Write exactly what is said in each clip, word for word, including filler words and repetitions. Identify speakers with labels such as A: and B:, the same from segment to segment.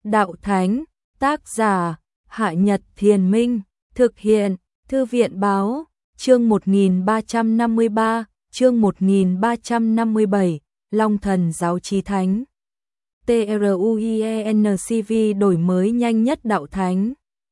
A: Đạo Thánh, tác giả, Hạ Nhật Thiền Minh, thực hiện, Thư viện Báo, chương một nghìn ba trăm năm mươi ba, chương một nghìn ba trăm năm mươi bảy, Long Thần Giáo Chí Thánh. TRUIENCV đổi mới nhanh nhất Đạo Thánh.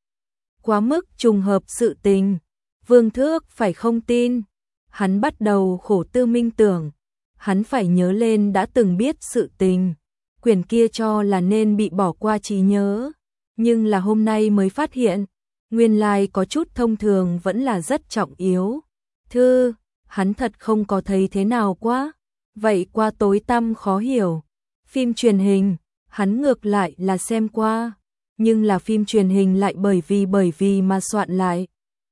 A: Quá mức trùng hợp sự tình, Vương Thước phải không tin. Hắn bắt đầu khổ tư minh tưởng, hắn phải nhớ lên đã từng biết sự tình, quyển kia cho là nên bị bỏ qua trí nhớ, nhưng là hôm nay mới phát hiện, nguyên lai có chút thông thường vẫn là rất trọng yếu. Thư, hắn thật không có thấy thế nào quá, vậy qua tối tăm khó hiểu. Phim truyền hình, hắn ngược lại là xem qua, nhưng là phim truyền hình lại bởi vì bởi vì mà soạn lại.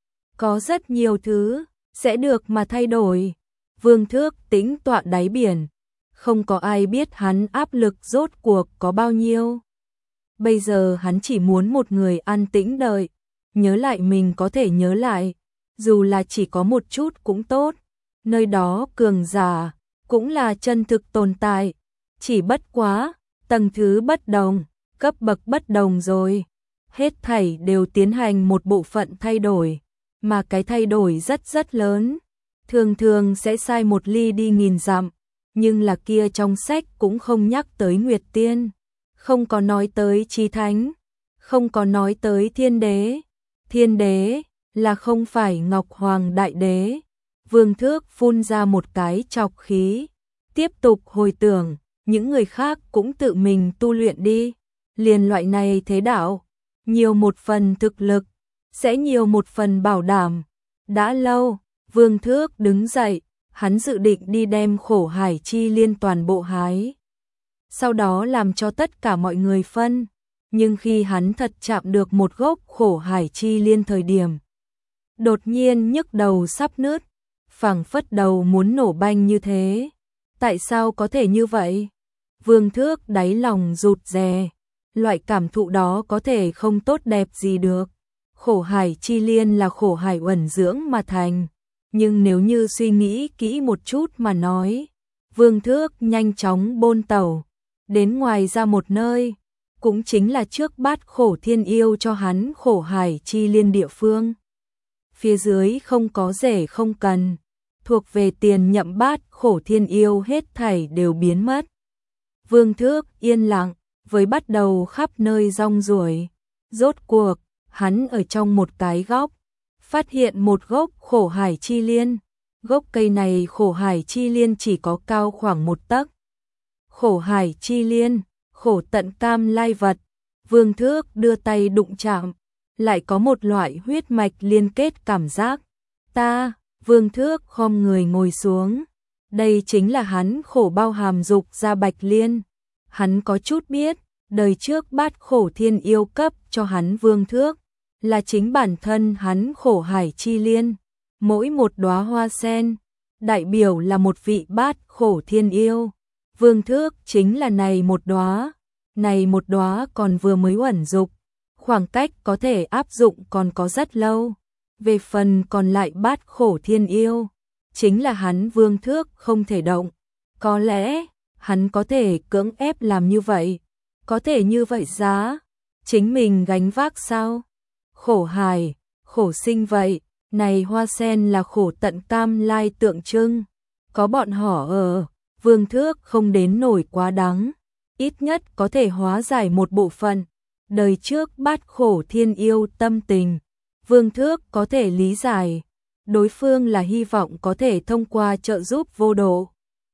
A: Có rất nhiều thứ sẽ được mà thay đổi. Vương Thước tĩnh tọa đáy biển, không có ai biết hắn áp lực rốt cuộc có bao nhiêu. Bây giờ hắn chỉ muốn một người an tĩnh đợi, nhớ lại mình có thể nhớ lại, dù là chỉ có một chút cũng tốt. Nơi đó cường giả, cũng là chân thực tồn tại, chỉ bất quá, tầng thứ bất đồng, cấp bậc bất đồng rồi. Hết thảy đều tiến hành một bộ phận thay đổi, mà cái thay đổi rất rất lớn. Thường thường sẽ sai một ly đi nghìn dặm, nhưng là kia trong sách cũng không nhắc tới Nguyệt Tiên, không có nói tới Chí Thánh, không có nói tới Thiên Đế. Thiên Đế là không phải Ngọc Hoàng Đại Đế. Vương Thước phun ra một cái trọc khí, tiếp tục hồi tưởng, những người khác cũng tự mình tu luyện đi. Liền loại này thế đạo, nhiều một phần thực lực, sẽ nhiều một phần bảo đảm. Đã lâu, Vương Thước đứng dậy, hắn dự định đi đem Khổ Hải Chi Liên toàn bộ hái, sau đó làm cho tất cả mọi người phân. Nhưng khi hắn thật chạm được một gốc Khổ Hải Chi Liên thời điểm, đột nhiên nhức đầu sắp nứt, phảng phất đầu muốn nổ banh như thế. Tại sao có thể như vậy? Vương Thước đáy lòng rụt rè, loại cảm thụ đó có thể không tốt đẹp gì được. Khổ Hải Chi Liên là khổ hải uẩn dưỡng mà thành, nhưng nếu như suy nghĩ kỹ một chút mà nói, Vương Thước nhanh chóng bôn tẩu đến ngoài ra một nơi, cũng chính là trước Bát Khổ Thiên Yêu cho hắn Khổ Hải Chi Liên địa phương. Phía dưới không có rể không cần, thuộc về tiền nhậm Bát Khổ Thiên Yêu hết thảy đều biến mất. Vương Thước yên lặng, với bắt đầu khắp nơi rong ruổi. Rốt cuộc, hắn ở trong một cái góc, phát hiện một gốc Khổ Hải Chi Liên. Gốc cây này Khổ Hải Chi Liên chỉ có cao khoảng một tấc. Khổ Hải Chi Liên, khổ tận cam lai vật. Vương Thước đưa tay đụng chạm, lại có một loại huyết mạch liên kết cảm giác. Ta, Vương Thước khom người ngồi xuống. Đây chính là hắn khổ bao hàm dục ra Bạch Liên. Hắn có chút biết, đời trước Bát Khổ Thiên Yêu cấp cho hắn Vương Thước, là chính bản thân hắn Khổ Hải Chi Liên. Mỗi một đóa hoa sen, đại biểu là một vị Bát Khổ Thiên Yêu. Vương Thước chính là này một đóa, này một đóa còn vừa mới uẩn dục, khoảng cách có thể áp dụng còn có rất lâu. Về phần còn lại Bát Khổ Thiên Yêu, chính là hắn Vương Thước không thể động. Có lẽ, hắn có thể cưỡng ép làm như vậy, có thể như vậy giá, chính mình gánh vác sao? Khổ hài, khổ sinh vậy, này hoa sen là khổ tận cam lai tượng trưng, có bọn họ ở, Vương Thước không đến nổi quá đắng, ít nhất có thể hóa giải một bộ phận. Đời trước Bát Khổ Thiên Yêu tâm tình, Vương Thước có thể lý giải, đối phương là hy vọng có thể thông qua trợ giúp vô độ,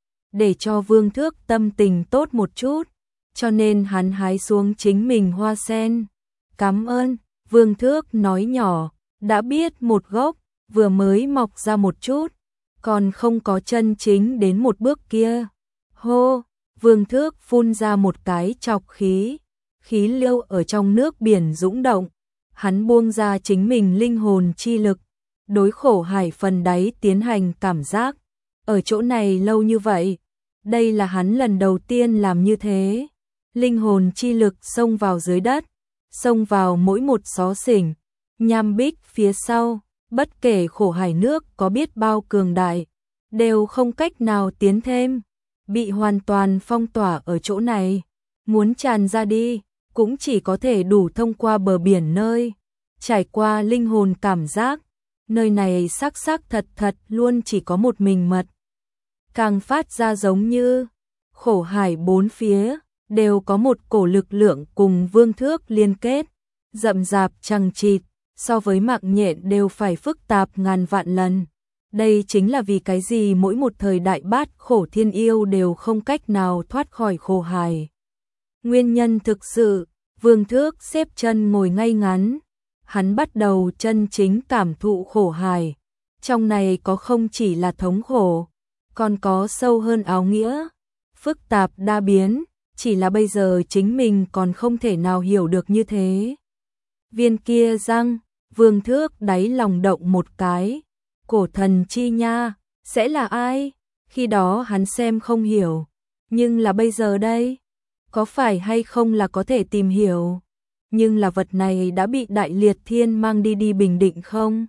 A: để cho Vương Thước tâm tình tốt một chút, cho nên hắn hái xuống chính mình hoa sen. Cảm ơn, Vương Thước nói nhỏ, đã biết một gốc, vừa mới mọc ra một chút, còn không có chân chính đến một bước kia. Hô, Vương Thước phun ra một cái trọc khí, khí lưu ở trong nước biển dũng động, hắn buông ra chính mình linh hồn chi lực, đối khổ hải phần đáy tiến hành cảm giác. Ở chỗ này lâu như vậy, đây là hắn lần đầu tiên làm như thế. Linh hồn chi lực xông vào dưới đất, xông vào mỗi một xó xỉnh, nham bích phía sau, bất kể khổ hải nước có biết bao cường đại, đều không cách nào tiến thêm, bị hoàn toàn phong tỏa ở chỗ này. Muốn tràn ra đi, cũng chỉ có thể đủ thông qua bờ biển nơi, trải qua linh hồn cảm giác, nơi này xác xác thật thật luôn chỉ có một mình mật. Càng phát ra giống như khổ hải bốn phía, đều có một cổ lực lượng cùng vương thước liên kết, rậm rạp chằng chịt, so với mạng nhện đều phải phức tạp ngàn vạn lần. Đây chính là vì cái gì mỗi một thời đại bát khổ thiên yêu đều không cách nào thoát khỏi khổ hải. Nguyên nhân thực sự, vương thước xếp chân ngồi ngay ngắn, hắn bắt đầu chân chính cảm thụ khổ hải. Trong này có không chỉ là thống khổ, còn có sâu hơn áo nghĩa, phức tạp đa biến, chỉ là bây giờ chính mình còn không thể nào hiểu được như thế. Viên kia răng, vương thước đáy lòng động một cái, cổ thần chi nha, sẽ là ai? Khi đó hắn xem không hiểu, nhưng là bây giờ đây, có phải hay không là có thể tìm hiểu, nhưng là vật này đã bị Đại Liệt Thiên mang đi đi Bình Định không?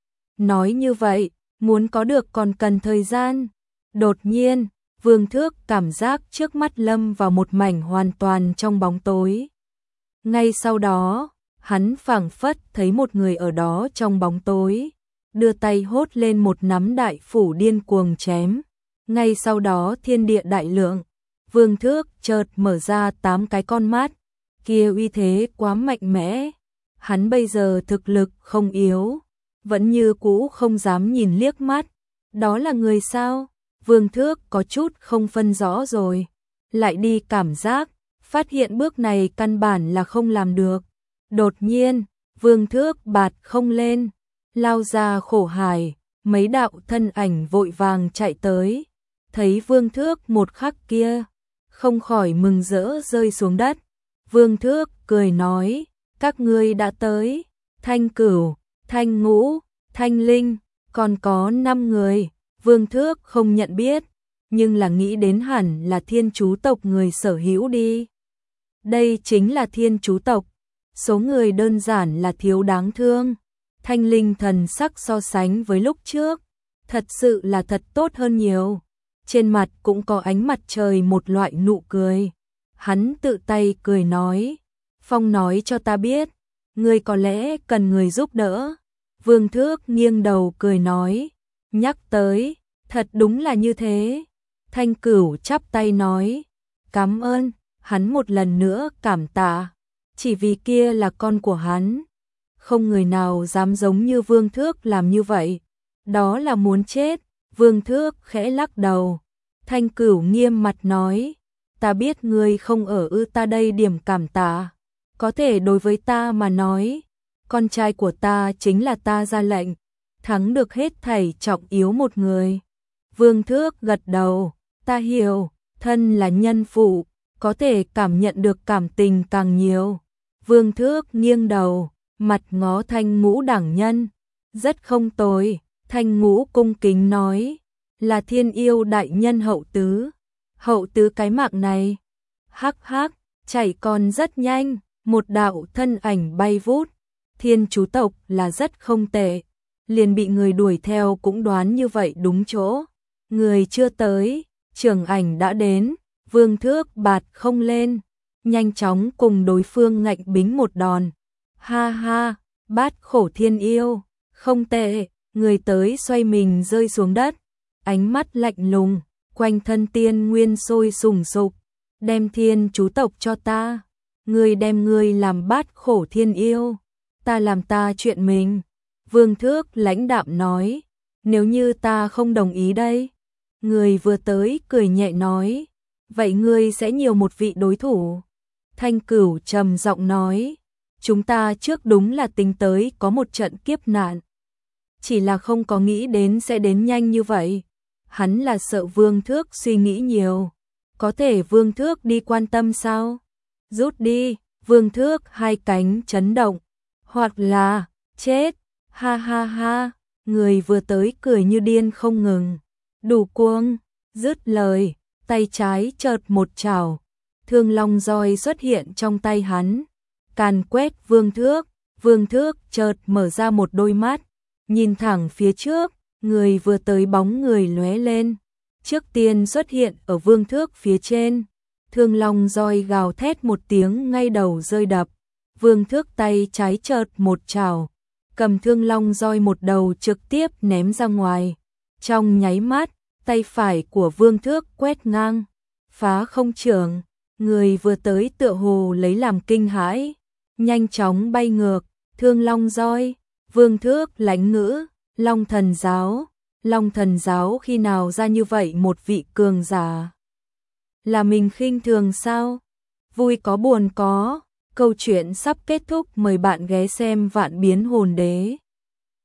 A: Nói như vậy, muốn có được còn cần thời gian. Đột nhiên, vương thước cảm giác trước mắt lâm vào một mảnh hoàn toàn trong bóng tối. Ngay sau đó, hắn phảng phất thấy một người ở đó trong bóng tối, đưa tay hốt lên một nắm đại phủ điên cuồng chém. Ngay sau đó thiên địa đại lượng, vương thước chợt mở ra tám cái con mắt, kia uy thế quá mạnh mẽ. Hắn bây giờ thực lực không yếu, vẫn như cũ không dám nhìn liếc mắt. Đó là người sao? Vương thước có chút không phân rõ rồi, lại đi cảm giác, phát hiện bước này căn bản là không làm được. Đột nhiên, vương thước bạt không lên, lao ra khổ hải, mấy đạo thân ảnh vội vàng chạy tới, thấy vương thước một khắc kia, không khỏi mừng rỡ rơi xuống đất. Vương thước cười nói, các ngươi đã tới, Thanh Cửu, Thanh Ngũ, Thanh Linh, còn có năm người. Vương thước không nhận biết, nhưng là nghĩ đến hẳn là thiên chú tộc người sở hữu đi. Đây chính là thiên chú tộc, số người đơn giản là thiếu đáng thương. Thanh Linh thần sắc so sánh với lúc trước, thật sự là thật tốt hơn nhiều. Trên mặt cũng có ánh mặt trời một loại nụ cười. Hắn tự tay cười nói, Phong nói cho ta biết, ngươi có lẽ cần người giúp đỡ. Vương thước nghiêng đầu cười nói, nhắc tới, thật đúng là như thế. Thanh Cửu chắp tay nói, cảm ơn. Hắn một lần nữa cảm tạ, chỉ vì kia là con của hắn. Không người nào dám giống như Vương Thước làm như vậy, đó là muốn chết. Vương Thước khẽ lắc đầu. Thanh Cửu nghiêm mặt nói, ta biết ngươi không ở ư, ta đây điểm cảm tạ, có thể đối với ta mà nói, con trai của ta chính là ta ra lệnh, thắng được hết thảy trọng yếu một người. Vương Thước gật đầu, ta hiểu, thân là nhân phụ, có thể cảm nhận được cảm tình càng nhiều. Vương Thước nghiêng đầu, mặt ngó Thanh Ngũ đẳng nhân, rất không tồi. Thanh Ngũ cung kính nói, là thiên yêu đại nhân hậu tứ. Hậu tứ cái mạng này, hắc hắc, chạy còn rất nhanh, một đạo thân ảnh bay vút. Thiên chú tộc là rất không tệ, liền bị người đuổi theo cũng đoán như vậy đúng chỗ. Người chưa tới, trưởng ảnh đã đến. Vương Thước bạt không lên, nhanh chóng cùng đối phương ngạnh bính một đòn. Ha ha, bát khổ thiên yêu, không tệ. Người tới xoay mình rơi xuống đất, ánh mắt lạnh lùng, quanh thân tiên nguyên sôi sùng sục. Đem thiên chú tộc cho ta, người đem người làm bát khổ thiên yêu, ta làm ta chuyện mình. Vương Thước lãnh đạm nói, nếu như ta không đồng ý đây. Người vừa tới cười nhẹ nói, vậy ngươi sẽ nhiều một vị đối thủ. Thanh Cửu trầm giọng nói, chúng ta trước đúng là tính tới có một trận kiếp nạn, chỉ là không có nghĩ đến sẽ đến nhanh như vậy. Hắn là sợ Vương Thước suy nghĩ nhiều, có thể Vương Thước đi quan tâm sao? Rút đi. Vương Thước hai cánh chấn động, hoặc là chết. Ha ha ha, người vừa tới cười như điên không ngừng. Đủ cuồng. Dứt lời, tay trái chợt một chảo, thương long roi xuất hiện trong tay hắn, càn quét Vương Thước. Vương Thước chợt mở ra một đôi mắt, nhìn thẳng phía trước. Người vừa tới bóng người lóe lên, trước tiên xuất hiện ở Vương Thước phía trên, Thương long roi gào thét một tiếng ngay đầu rơi đập. Vương Thước tay trái chợt một chảo, cầm thương long roi một đầu trực tiếp ném ra ngoài. Trong nháy mắt, tay phải của Vương Thước quét ngang, phá không trưởng, người vừa tới tựa hồ lấy làm kinh hãi, nhanh chóng bay ngược, thương long roi, Vương Thước lãnh ngữ, Long Thần Giáo, Long Thần Giáo khi nào ra như vậy một vị cường giả? Là mình khinh thường sao? Vui có buồn có, câu chuyện sắp kết thúc, mời bạn ghé xem Vạn Biến Hồn Đế.